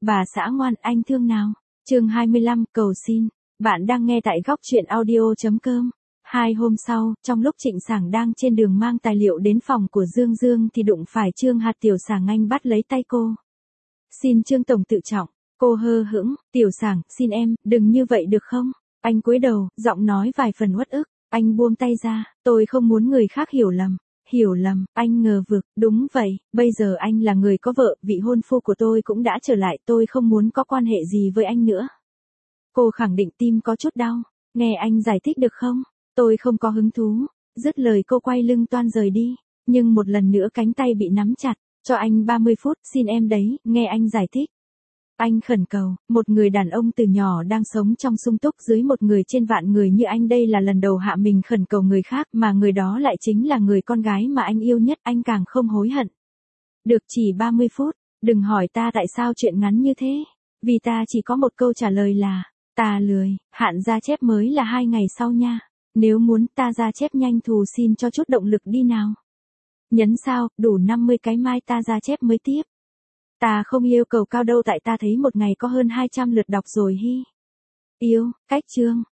Bà xã ngoan, anh thương nào. Chương 25, cầu xin. Bạn đang nghe tại góc truyện audio.com. 2 hôm sau, trong lúc Trịnh Sảng đang trên đường mang tài liệu đến phòng của Dương Dương thì đụng phải Trương Hạt. Tiểu Sảng Anh bắt lấy tay cô. Xin Trương Tổng tự trọng. Cô hờ hững, Tiểu Sảng, xin em, đừng như vậy được không? Anh cúi đầu, giọng nói vài phần uất ức. Anh buông tay ra, tôi không muốn người khác hiểu lầm. Hiểu lầm, anh ngờ vực, đúng vậy, bây giờ anh là người có vợ, vị hôn phu của tôi cũng đã trở lại, tôi không muốn có quan hệ gì với anh nữa. Cô khẳng định tim có chút đau, nghe anh giải thích được không? Tôi không có hứng thú. Dứt lời cô quay lưng toan rời đi, nhưng một lần nữa cánh tay bị nắm chặt, cho anh 30 phút, xin em đấy, nghe anh giải thích. Anh khẩn cầu, một người đàn ông từ nhỏ đang sống trong sung túc dưới một người trên vạn người như anh, đây là lần đầu hạ mình khẩn cầu người khác mà người đó lại chính là người con gái mà anh yêu nhất, anh càng không hối hận. Được, chỉ 30 phút, đừng hỏi ta tại sao chuyện ngắn như thế, vì ta chỉ có một câu trả lời là, ta lười, hạn ra chép mới là 2 ngày sau nha, nếu muốn ta ra chép nhanh thù xin cho chút động lực đi nào. Nhấn sao, đủ 50 cái mai ta ra chép mới tiếp. Ta không yêu cầu cao đâu tại ta thấy một ngày có hơn 200 lượt đọc rồi hi. Yêu, cách chương.